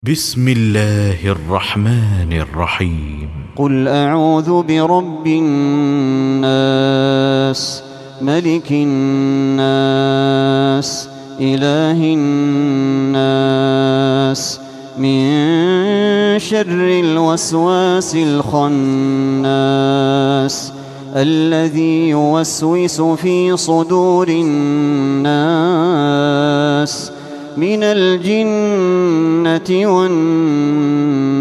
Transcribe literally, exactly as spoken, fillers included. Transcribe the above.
بسم الله الرحمن الرحيم. قل أعوذ برب الناس ملك الناس إله الناس من شر الوسواس الخناس الذي يوسوس في صدور الناس من الجنة والناس.